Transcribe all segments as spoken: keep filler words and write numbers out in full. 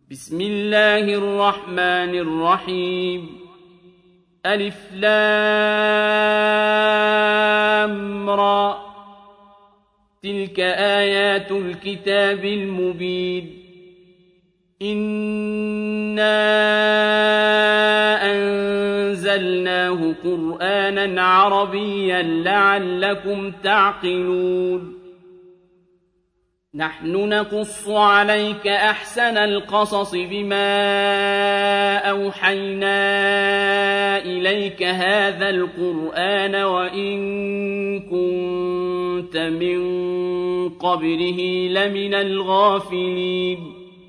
بسم الله الرحمن الرحيم ألف لام را تلك آيات الكتاب المبين إنا أنزلناه قرآنا عربيا لعلكم تعقلون نحن نقص عليك أحسن القصص بما أوحينا إليك هذا القرآن وإن كنت من قبله لمن الغافلين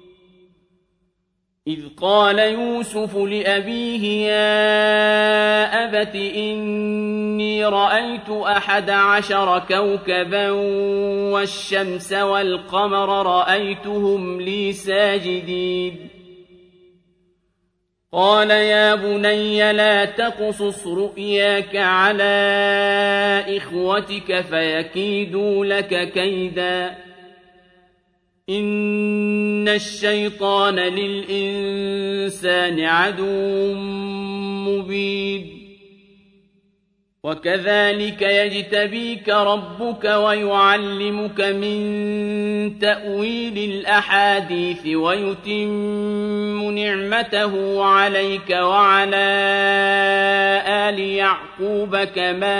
إذ قال يوسف لأبيه يا أبت إني رأيت أحد عشر كوكبا والشمس والقمر رأيتهم لي ساجدين قال يا بني لا تقصص رؤياك على إخوتك فيكيدوا لك كيدا إن الشيطان للإنسان عدو مبين وكذلك يجتبيك ربك ويعلمك من تأويل الأحاديث ويتم نعمته عليك وعلى آل يعقوب كما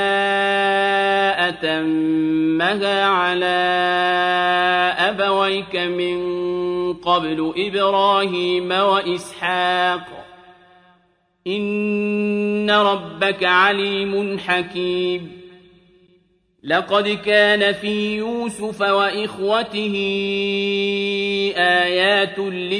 أتمها على أبويك من قبل إبراهيم وإسحاق إن ربك عليم حكيم لقد كان في يوسف وإخوته آيات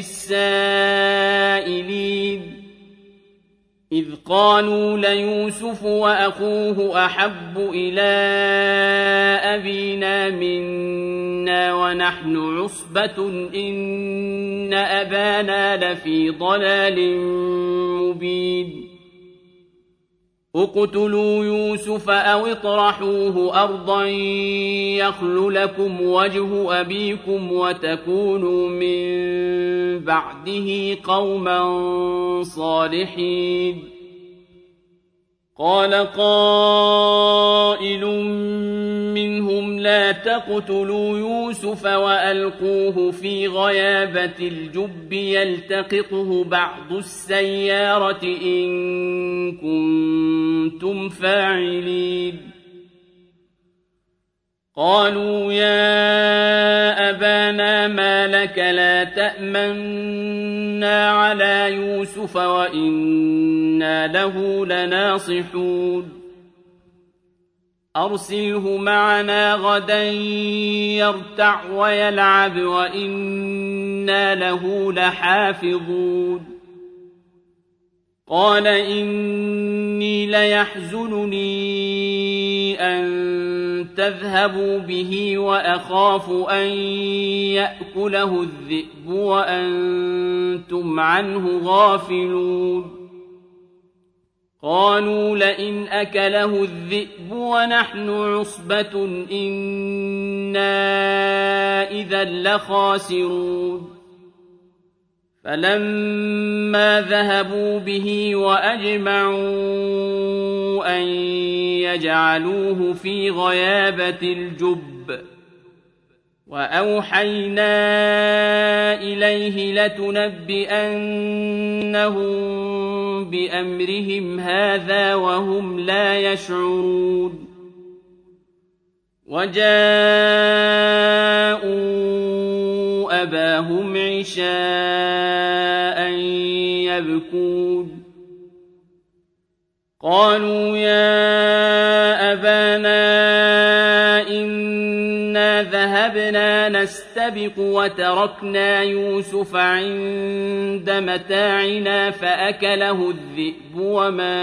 للسائلين إذ قالوا ليوسف وأخوه أحب إلى أبينا منا ونحن عصبة إن أبانا لفي ضلال مبين اقتلوا يوسف أو اطرحوه أرضا يخل لكم وجه أبيكم وتكونوا من بعده قوما صالحين قال قائل منهم لا تقتلوا يوسف وألقوه في غيابة الجب يلتقطه بعض السيارة إن كنتم فاعلين قالوا يا أبانا ما لك لا تأمنا على يوسف وإنا له لناصحون أرسله معنا غدا يرتع ويلعب وإنا له لحافظون قال إني ليحزنني أن تذهبوا به وأخاف أن يأكله الذئب وأنتم عنه غافلون قالوا لئن أكله الذئب ونحن عصبة إنا إذا لخاسرون فلما ذهبوا به وأجمعوا أن يجعلوه في غيابة الجب وأوحينا إليه لتنبئنهم بأمرهم هذا وهم لا يشعرون وجاءوا أباهم عشاء يبكون قالوا يا أبانا إنا ذهبنا نستبق وتركنا يوسف عند متاعنا فأكله الذئب وما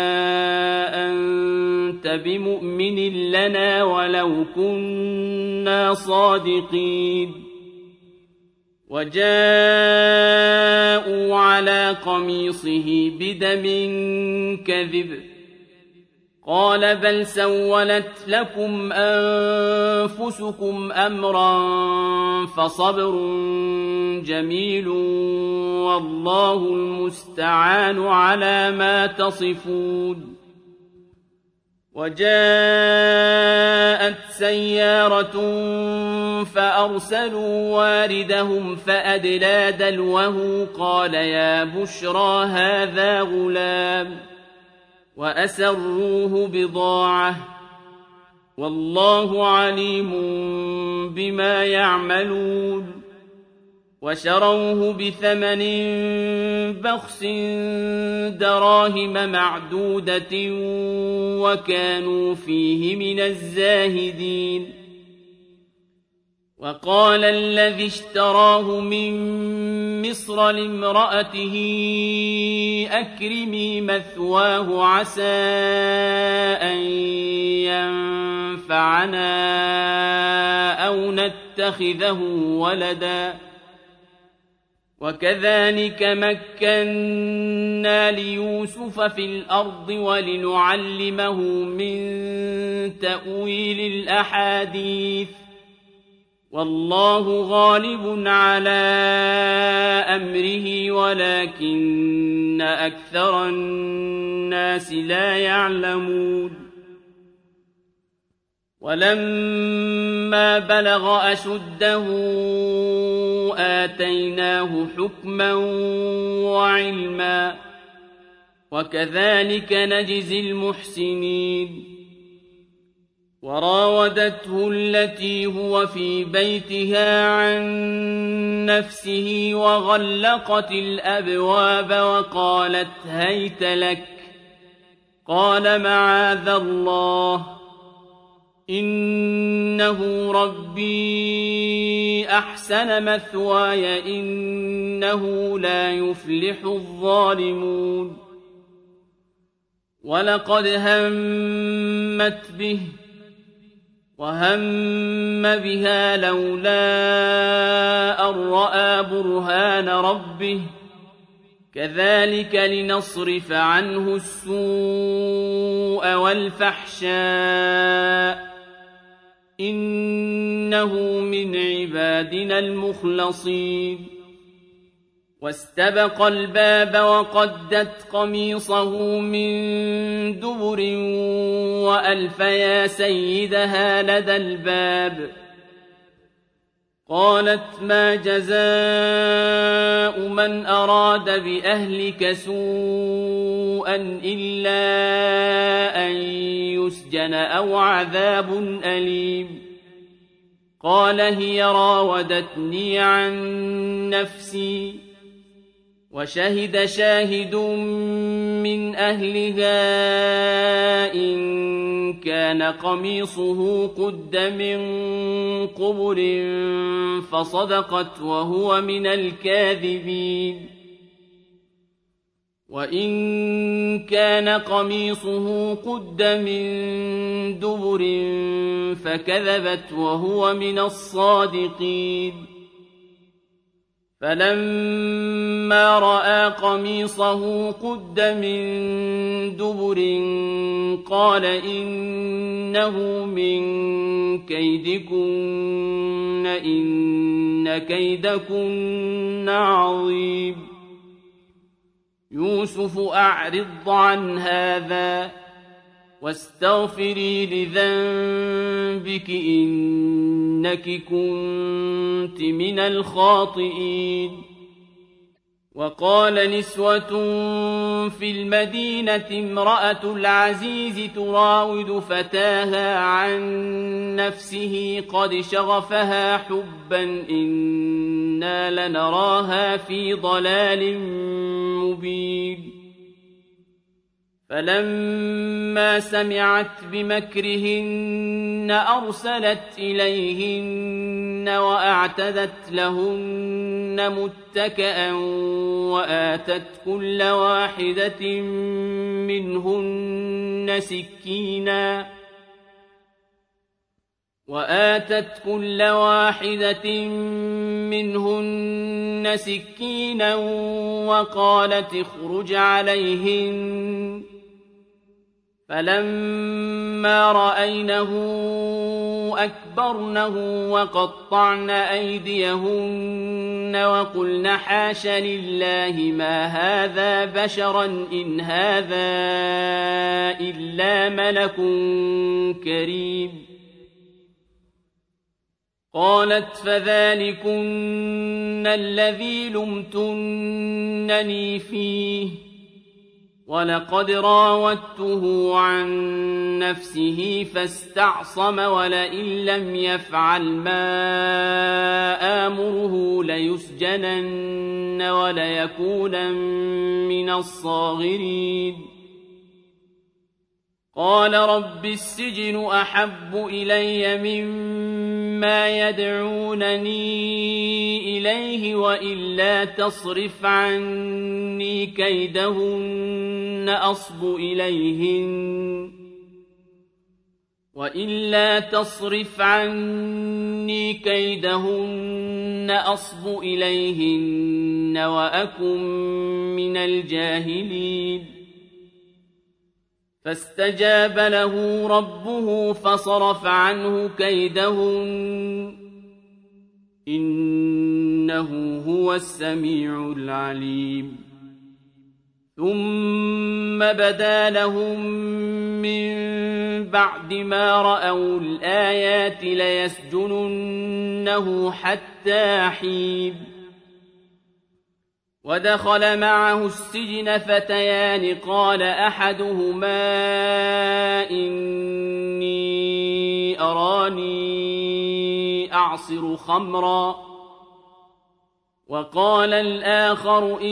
أنت بمؤمن لنا ولو كنا صادقين وجاءوا على قميصه بدم كذب قال بل سولت لكم أنفسكم أمرا فصبر جميل والله المستعان على ما تصفون وجاءت سيارة فأرسلوا واردهم فأدلى دلوه قال يا بشرى هذا غلام وأسروه بضاعة والله عليم بما يعملون وشروه بثمن بخس دراهم معدودة وكانوا فيه من الزاهدين وقال الذي اشتراه من مصر لامرأته أكرمي مثواه عسى أن ينفعنا أو نتخذه ولدا وكذلك مكنا ليوسف في الأرض ولنعلمه من تأويل الأحاديث والله غالب على أمره ولكن أكثر الناس لا يعلمون ولما بلغ أشده آتيناه حكما وعلما وكذلك نجزي المحسنين وراودته التي هو في بيتها عن نفسه وغلقت الأبواب وقالت هيت لك قال معاذ الله إنه ربي أحسن مثواي إنه لا يفلح الظالمون ولقد همت به وهم بها لولا أن رأى برهان ربه كذلك لنصرف عنه السوء والفحشاء إنه من عبادنا المخلصين واستبق الباب وقدت قميصه من دبر وألف يا سيدها لدى الباب قالت ما جزاء من أراد بأهلك سوءا إلا أن يسجن أو عذاب أليم قال هي راودتني عن نفسي وشهد شاهد من أهلها إن كان قميصه قد من قبل فصدقت وهو من الكاذبين وإن كان قميصه قد من دبر فكذبت وهو من الصادقين فلما رأى قميصه قد من دبر قال إنه من كيدكن إن كيدكن عظيم يوسف أعرض عن هذا واستغفري لذنبك إنك كنت من الخاطئين وقال نسوة في المدينة امرأة العزيز تراود فتاها عن نفسه قد شغفها حبا إنا لنراها في ضلال مبين فلما سمعت بمكرهن أرسلت إليهن وأعتدت لهن متكئا وآتت كل واحدة منهن سكينا وآتت كل واحدة منهن سكينا وقالت اخرج عليهن فلما رأينه أكبرنه وقطعن أيديهن وقلن حاش لله ما هذا بشرا إن هذا إلا ملك كريم. قالت فذلكن الذي لمتنني فيه ولقد راودته عن نفسه فاستعصم ولئن لم يفعل ما آمره ليسجنن وليكونن من الصاغرين. قال رب السجن أحب إلي مما يدعونني إليه وإلا تصرف عني كيدهن أصب إليهن وإلا تصرف عني كيدهن أصب إليهن وأكن من الجاهلين. فاستجاب له ربه فصرف عنه كيدهن إنه هو السميع العليم. ثم بدا لهم من بعد ما رأوا الآيات ليسجننه حتى حين. ودخل معه السجن فتيان قال أحدهما إني أراني أعصر خمرا وقال الآخر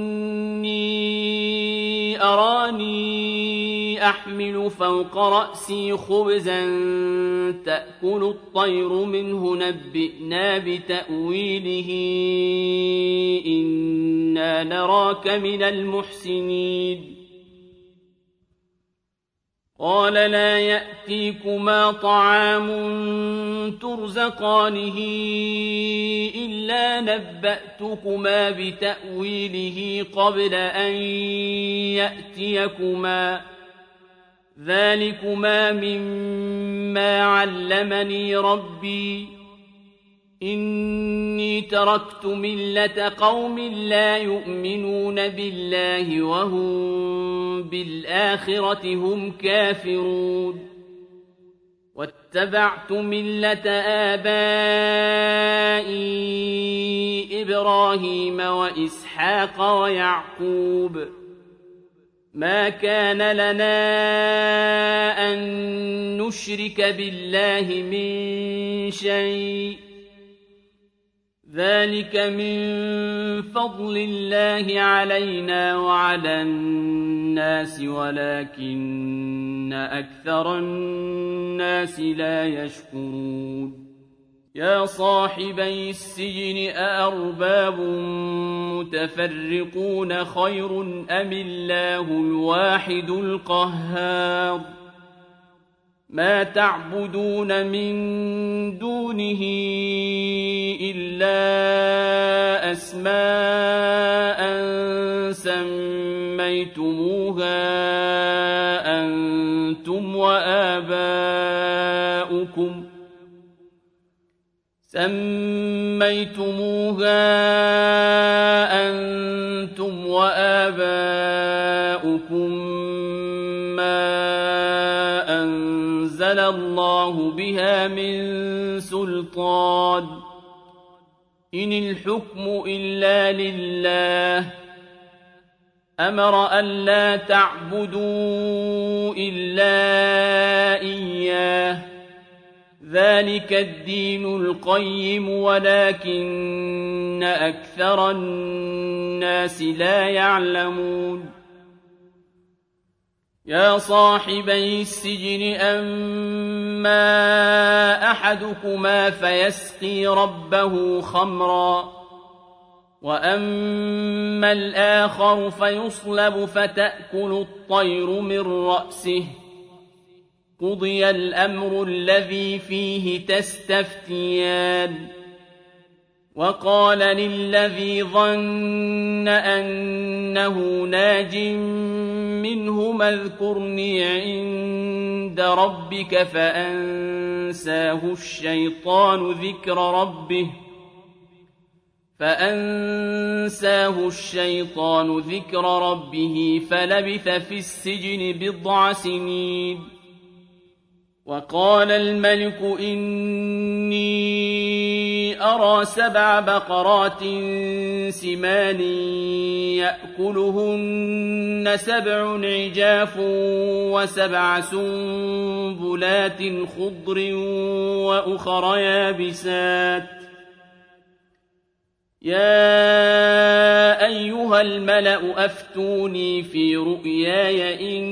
إني أراني أحمل فوق رأسي خبزا تأكل الطير منه نبئنا بتأويله إنا نراك من المحسنين. قال لا يأتيكما طعام ترزقانه إلا نبأتكما بتأويله قبل أن يأتيكما ذلكما مما علمني ربي إني تركت ملة قوم لا يؤمنون بالله وهم بالآخرة هم كافرون واتبعت ملة آبائي إبراهيم وإسحاق ويعقوب ما كان لنا أن نشرك بالله من شيء ذلك من فضل الله علينا وعلى الناس ولكن أكثر الناس لا يشكرون. يا صاحبي السجن أأرباب متفرقون خير أم الله الواحد القهار ما تعبدون من دونه إلا أسماء سميتموها أنتم وآباؤكم سميتموها أنتم وآباؤكم ما أنزل الله بها من سلطان إن الحكم إلا لله أمر ألا تعبدوا إلا إياه ذلك الدين القيم ولكن أكثر الناس لا يعلمون. يا صاحبي السجن أما أحدكما فيسقي ربه خمرا وأما الآخر فيصلب فتأكل الطير من رأسه قضي الأمر الذي فيه تستفتيان وقال للذي ظن أنه ناج منهما اذكرني عند ربك فأنساه الشيطان ذكر ربه فأنساه الشيطان ذكر ربه فلبث في السجن بضع سنين. وقال الملك إني أرى سبع بقرات سمان يأكلهن سبع عجاف وسبع سنبلات خضر وأخر يابسات يا أيها الملأ أفتوني في رؤياي إن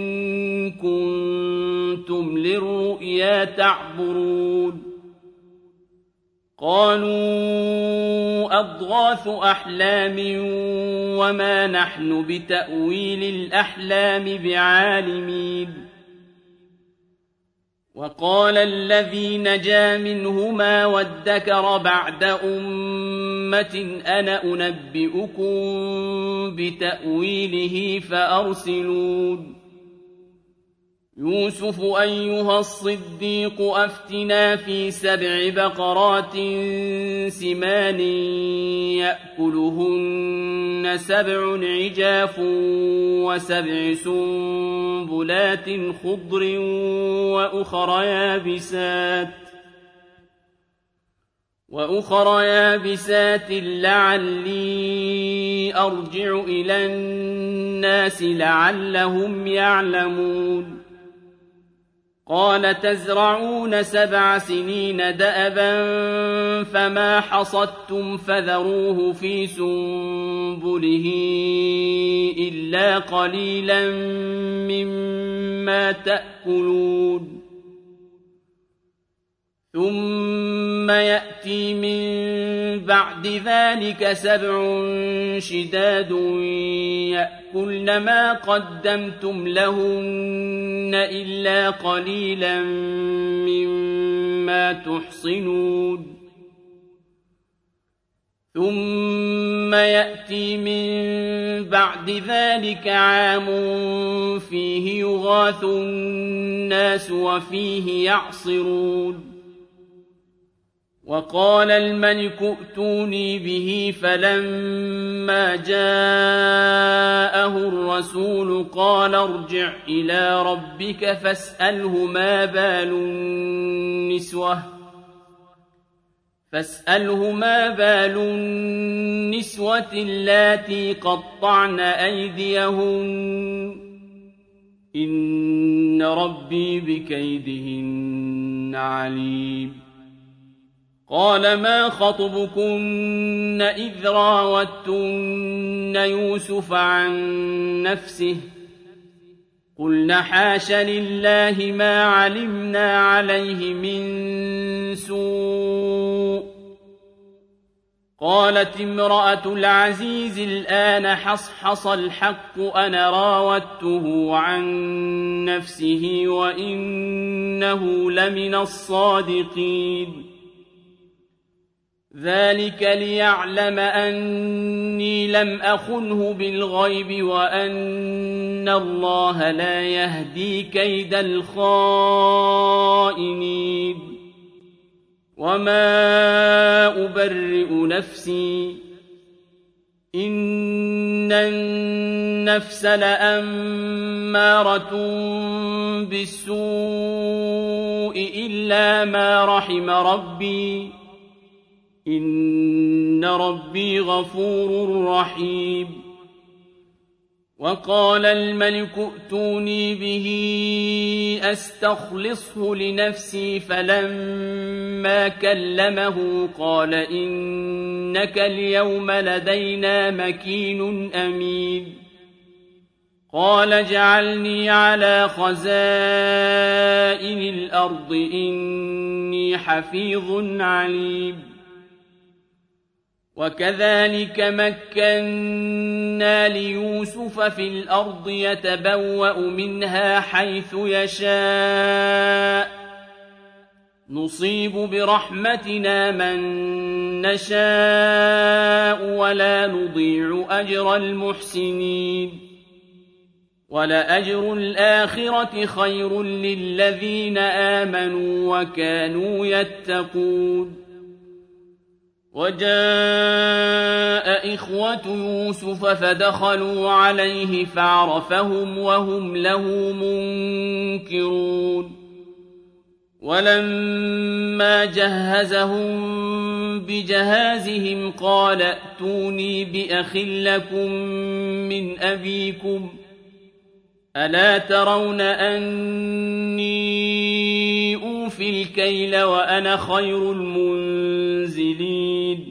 كنتم للرؤيا تعبرون. قالوا أضغاث أحلام وما نحن بتأويل الأحلام بعالمين. وقال الذي نجا منهما وادكر بعد أمة أنا أنبئكم بتأويله فأرسلون. يوسف أيها الصديق أفتنا في سبع بقرات سمان يأكلهن سبع عجاف وسبع سنبلات خضر وأخر يابسات وأخر يابسات لعلي أرجع إلى الناس لعلهم يعلمون. قال تزرعون سبع سنين دأبا فما حصدتم فذروه في سنبله إلا قليلا مما تأكلون. ثم يأتي من بعد ذلك سبع شداد يأكلن ما قدمتم لهن إلا قليلا مما تحصنون. ثم يأتي من بعد ذلك عام فيه يغاث الناس وفيه يعصرون. وقال الملك ائتوني به فلما جاءه الرسول قال ارجع إلى ربك فاسأله ما بال النسوة فاسأله ما بال النسوة اللاتي قطعن أيديهن إن ربي بكيدهن عليم. قال ما خطبكن إذ راوتن يوسف عن نفسه قلن حاش لله ما علمنا عليه من سوء. قالت امرأة العزيز الآن حصحص الحق أنا راودته عن نفسه وإنه لمن الصادقين. ذلك ليعلم أني لم أخنه بالغيب وأن الله لا يهدي كيد الخائنين. وما أبرئ نفسي إن النفس لأمارة بالسوء إلا ما رحم ربي إن ربي غفور رحيم. وقال الملك ائتوني به أستخلصه لنفسي فلما كلمه قال إنك اليوم لدينا مكين أمين. قال اجعلني على خزائن الأرض إني حفيظ عليم. وكذلك مكنا ليوسف في الأرض يتبوأ منها حيث يشاء نصيب برحمتنا من نشاء ولا نضيع أجر المحسنين ولأجر الآخرة خير للذين آمنوا وكانوا يتقون وجاء إخوة يوسف فدخلوا عليه فعرفهم وهم له منكرون ولما جهزهم بجهازهم قال ائتوني بأخ لكم من أبيكم ألا ترون أني أوفي الكيل وأنا خير المنزلين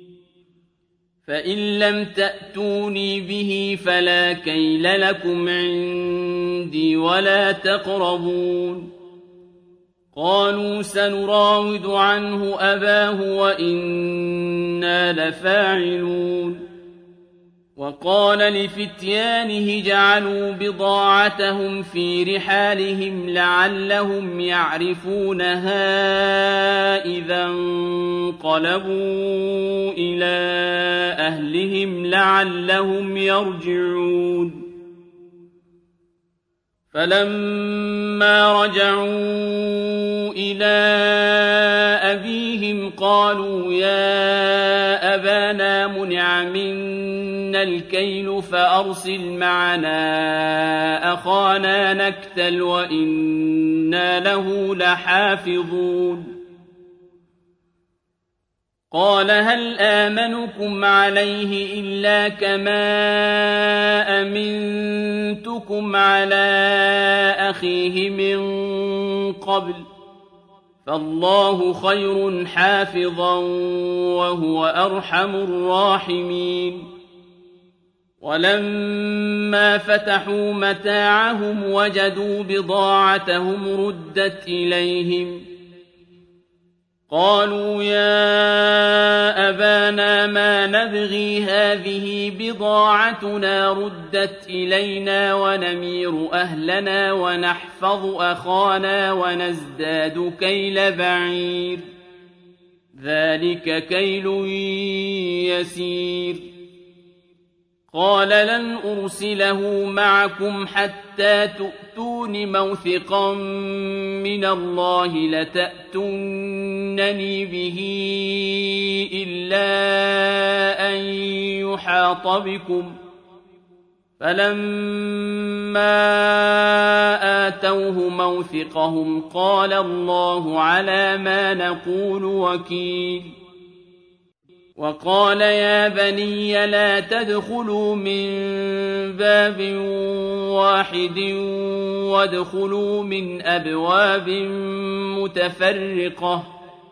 فإن لم تأتوني به فلا كيل لكم عندي ولا تقربون قالوا سنراود عنه أباه وإنا لفاعلون وقال لفتيانه جعلوا بضاعتهم في رحالهم لعلهم يعرفونها إذا انقلبوا إلى أهلهم لعلهم يرجعون فلما رجعوا إلى أبيهم قالوا يا أبانا منع منا الكيل فأرسل معنا أخانا نكتل وإنا له لحافظون قال هل آمنكم عليه إلا كما أمنتكم على أخيه من قبل فالله خير حافظا وهو أرحم الراحمين ولما فتحوا متاعهم وجدوا بضاعتهم ردت إليهم قالوا يا أبانا ما نبغي هذه بضاعتنا ردت إلينا ونمير أهلنا ونحفظ أخانا ونزداد كيل بعير ذلك كيل يسير قال لن أرسله معكم حتى تؤتون موثقا من الله لتأتونني به إلا أن يحاط بكم فلما آتوه موثقهم قال الله على ما نقول وكيل وقال يا بني لا تدخلوا من باب واحد وادخلوا من أبواب متفرقة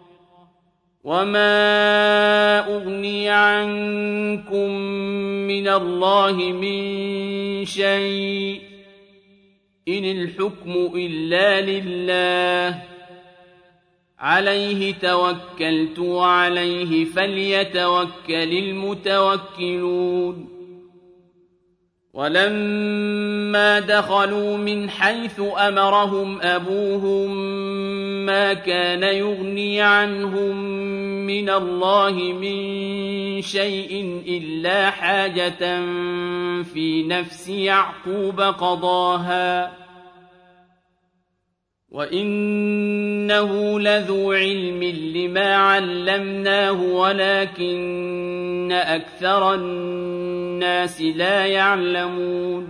وما أغني عنكم من الله من شيء إن الحكم إلا لله عليه توكلت وعليه فليتوكل المتوكلون ولما دخلوا من حيث أمرهم أبوهم ما كان يغني عنهم من الله من شيء إلا حاجة في نفس يعقوب قضاها وإنه لذو علم لما علمناه ولكن أكثر الناس لا يعلمون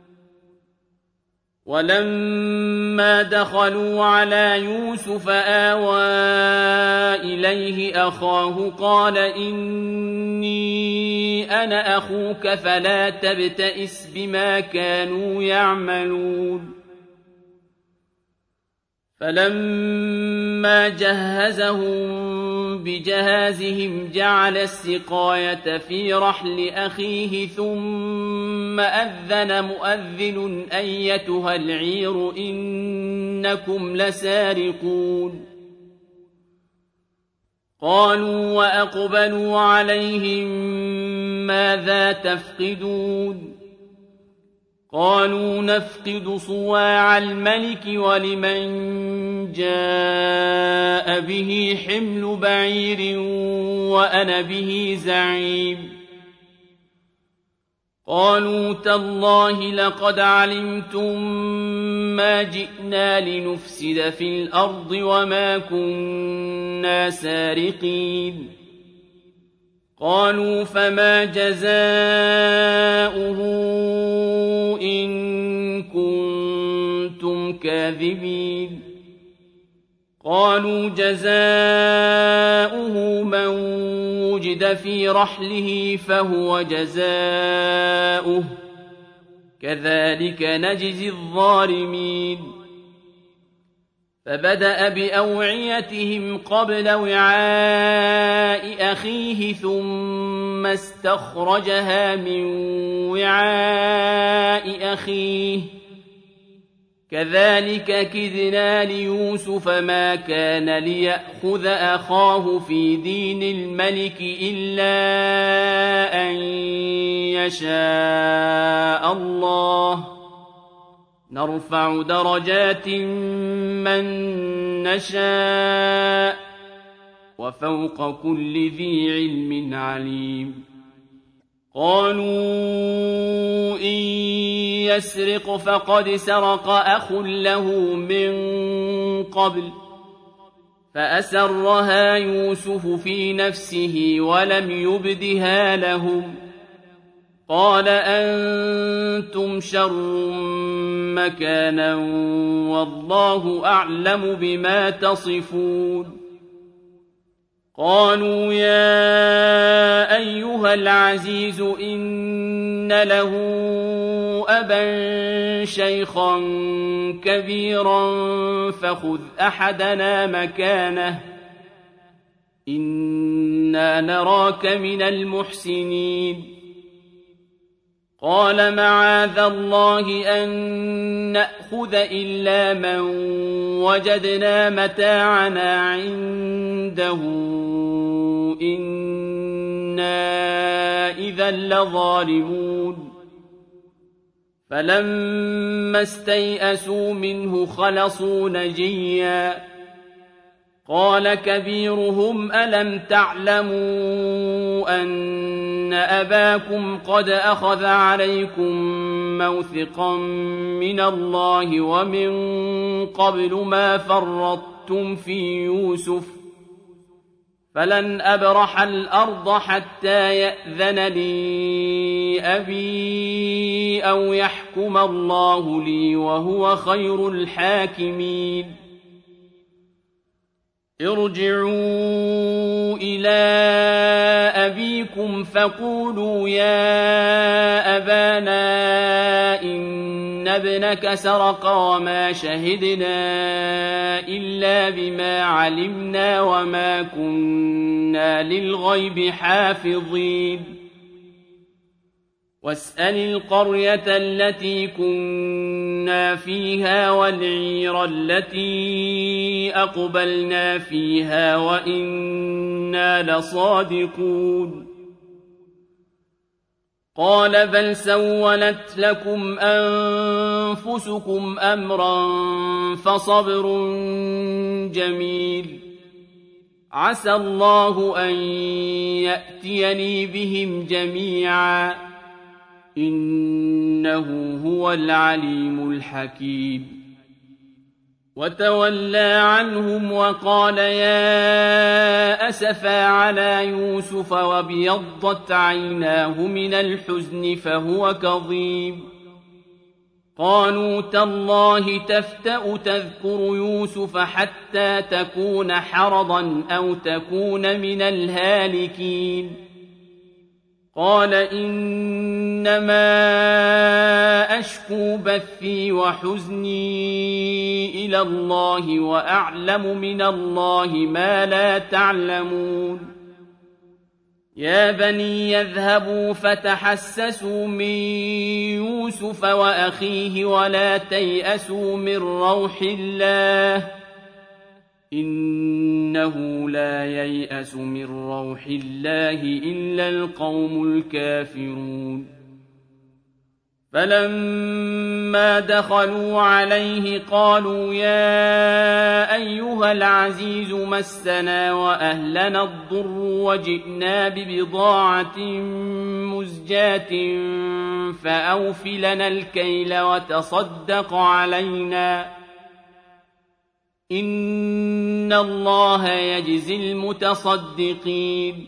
ولما دخلوا على يوسف آوى إليه أخاه قال إني أنا أخوك فلا تبتئس بما كانوا يعملون فلما جهزهم بجهازهم جعل السقاية في رحل أخيه ثم أذن مؤذن أيتها العير إنكم لسارقون قالوا وأقبلوا عليهم ماذا تفقدون قالوا نفقد صواع الملك ولمن جاء به حمل بعير وأنا به زعيم قالوا تالله لقد علمتم ما جئنا لنفسد في الأرض وما كنا سارقين قالوا فما جزاؤه إن كنتم كاذبين قالوا جزاؤه من وجد في رحله فهو جزاؤه كذلك نجزي الظالمين فبدأ بأوعيتهم قبل وعاء أخيه ثم استخرجها من وعاء أخيه كذلك كدنا ليوسف ما كان ليأخذ أخاه في دين الملك إلا أن يشاء الله نرفع درجات من نشاء وفوق كل ذي علم عليم قالوا إن يسرق فقد سرق أخ له من قبل فأسرها يوسف في نفسه ولم يبدها لهم قال أنتم شر مكانا والله أعلم بما تصفون قالوا يا أيها العزيز إن له أبا شيخا كبيرا فخذ أحدنا مكانه إنا نراك من المحسنين قال معاذ الله أن نأخذ إلا من وجدنا متاعنا عنده إنا إذا لظالمون فلما استيئسوا منه خلصوا نجيا قال كبيرهم ألم تعلموا أن أباكم قد أخذ عليكم موثقا من الله ومن قبل ما فرطتم في يوسف فلن أبرح الأرض حتى يأذن لي أبي أو يحكم الله لي وهو خير الحاكمين ارجعوا إلى أبيكم فقولوا يا أبانا إن ابنك سرق وما شهدنا إلا بما علمنا وما كنا للغيب حافظين واسأل القرية التي كنا فيها والعير التي أقبلنا فيها وإنا لصادقون قال بل سولت لكم أنفسكم أمرا فصبر جميل عسى الله أن يأتيني بهم جميعا إنه هو العليم الحكيم وتولى عنهم وقال يا أسفا على يوسف وابيضت عيناه من الحزن فهو كظيم قالوا تالله تفتأ تذكر يوسف حتى تكون حرضا أو تكون من الهالكين قال إنما أشكو بثي وحزني إلى الله وأعلم من الله ما لا تعلمون يا بني يذهبوا فتحسسوا من يوسف وأخيه ولا تيأسوا من روح الله إنه لا ييأس من روح الله إلا القوم الكافرون فلما دخلوا عليه قالوا يا أيها العزيز مسنا وأهلنا الضر وجئنا ببضاعة مزجاة فأوف لنا الكيل وتصدق علينا إن الله يجزي المتصدقين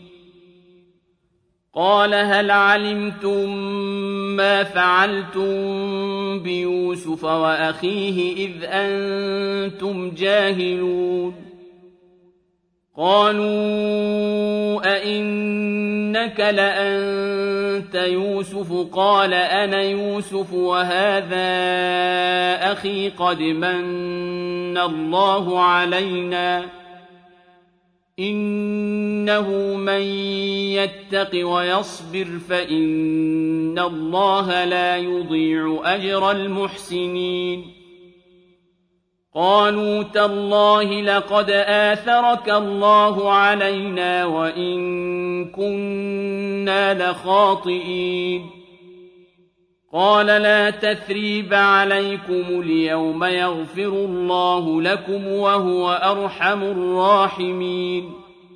قال هل علمتم ما فعلتم بيوسف وأخيه إذ أنتم جاهلون قالوا أئنك لأنت يوسف قال أنا يوسف وهذا أخي قد من الله علينا إنه من يتق ويصبر فإن الله لا يضيع أجر المحسنين قالوا تالله لقد آثرك الله علينا وإن كنا لخاطئين قال لا تثريب عليكم اليوم يغفر الله لكم وهو أرحم الراحمين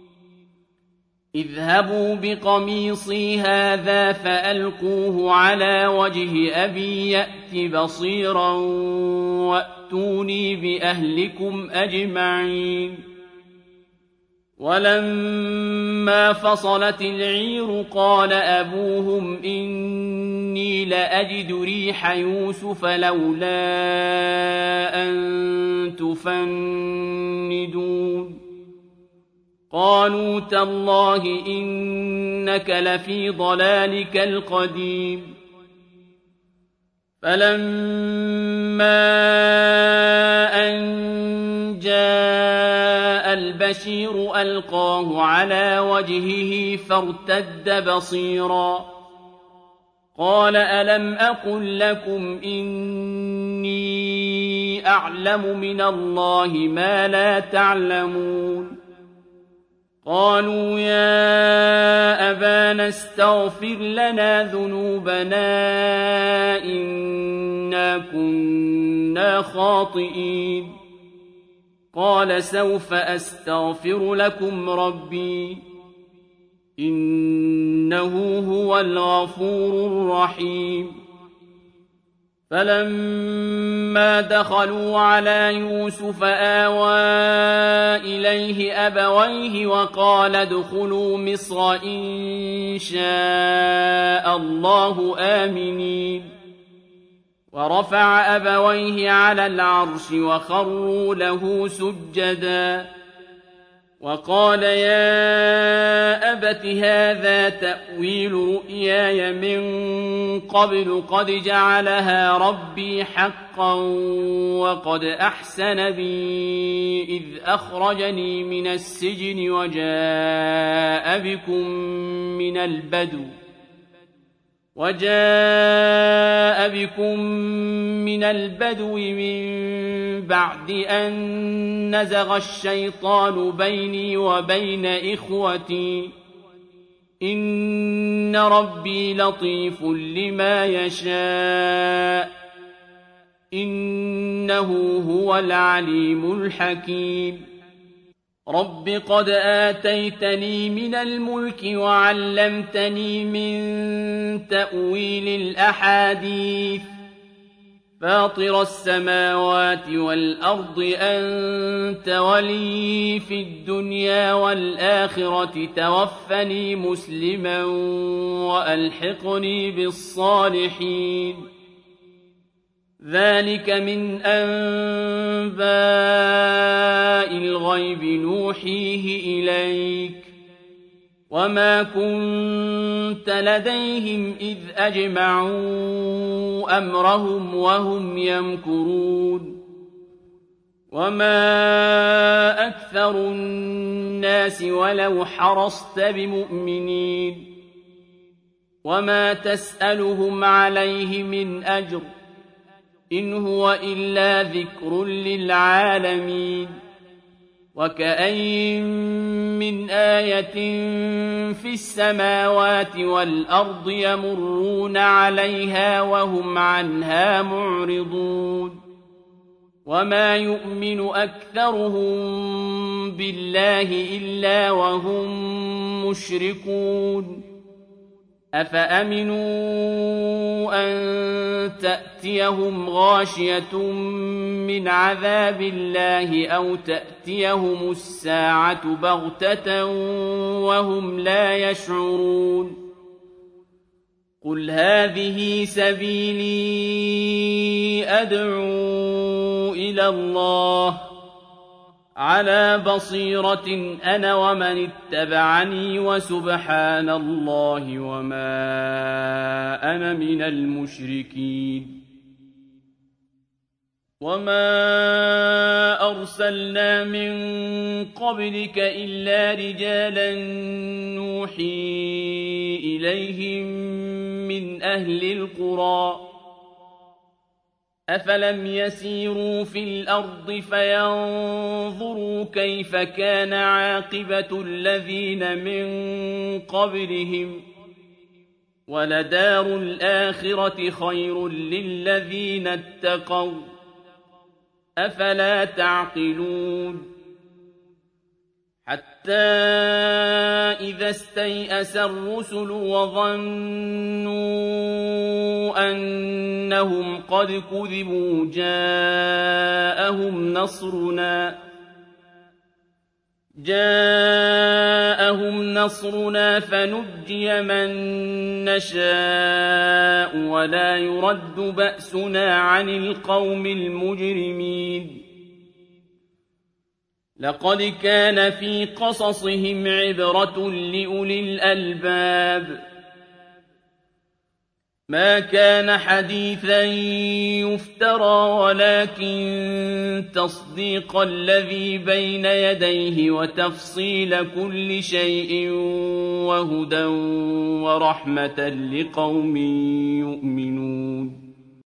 اذهبوا بقميصي هذا فألقوه على وجه أبي يأت بصيرا وأتوني بأهلكم أجمعين ولما فصلت العير قال أبوهم إني لأجد ريح يوسف لولا أن تفندون قالوا تالله إنك لفي ضلالك القديم فلما أن جاء البشير ألقاه على وجهه فارتد بصيرا قال ألم أقل لكم إني أعلم من الله ما لا تعلمون قالوا يا أبانا استغفر لنا ذنوبنا إنا كنا خاطئين قال سوف أستغفر لكم ربي إنه هو الغفور الرحيم فلما دخلوا على يوسف آوى إليه أبويه وقال ادخلوا مصر إن شاء الله آمنين ورفع أبويه على العرش وخروا له سجدا وقال يا أبت هذا تأويل رؤياي من قبل قد جعلها ربي حقا وقد أحسن بي إذ أخرجني من السجن وجاء بكم من البدو وجاء بكم من البدو من بعد أن نزغ الشيطان بيني وبين إخوتي إن ربي لطيف لما يشاء إنه هو العليم الحكيم رب قد آتيتني من الملك وعلمتني من تأويل الأحاديث فاطر السماوات والأرض أنت ولي في الدنيا والآخرة توفني مسلما وألحقني بالصالحين ذلك من أنباء الغيب نوحيه إليك وما كنت لديهم إذ أجمعوا أمرهم وهم يمكرون وما أكثر الناس ولو حرصت بمؤمنين وما تسألهم عليه من أجر إن هو إلا ذكر للعالمين وكأين من آية في السماوات والأرض يمرون عليها وهم عنها معرضون وما يؤمن أكثرهم بالله إلا وهم مشركون أفأمنوا أن تأتيهم غاشية من عذاب الله أو تأتيهم الساعة بغتة وهم لا يشعرون قل هذه سبيلي أدعو إلى الله على بصيرة أنا ومن اتبعني وسبحان الله وما أنا من المشركين وما أرسلنا من قبلك إلا رجالا نوحي إليهم من أهل القرى أفلم يسيروا في الأرض فينظروا كيف كان عاقبة الذين من قبلهم ولدار الآخرة خير للذين اتقوا أفلا تعقلون حتى إذا استيأس الرسل وظنوا أنهم قد كذبوا جاءهم نصرنا جاءهم نصرنا فنجي من نشاء ولا يرد بأسنا عن القوم المجرمين لقد كان في قصصهم عبرة لأولي الألباب ما كان حديثا يفترى ولكن تصديق الذي بين يديه وتفصيل كل شيء وهدى ورحمة لقوم يؤمنون